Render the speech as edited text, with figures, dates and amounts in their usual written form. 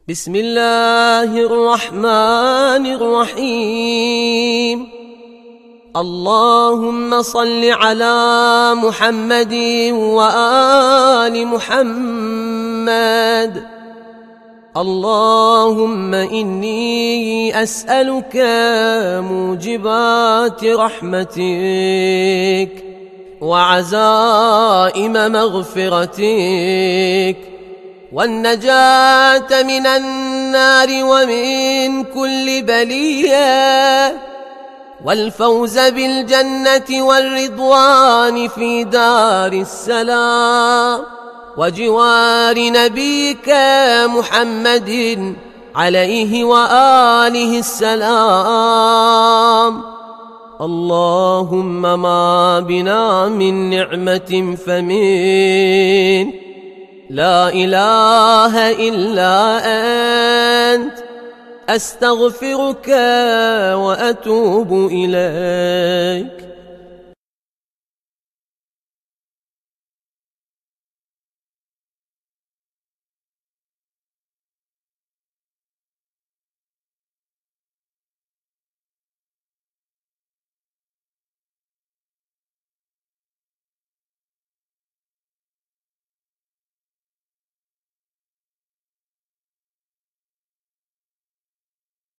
بسم الله الرحمن الرحيم. اللهم صل على محمد وآل محمد. اللهم إني أسألك موجبات رحمتك وعزائم مغفرتك والنجاة من النار ومن كل بلية والفوز بالجنة والرضوان في دار السلام وجوار نبيك محمد عليه وآله السلام. اللهم ما بنا من نعمة فمن لا إله إلا أنت، أستغفرك وأتوب إليك.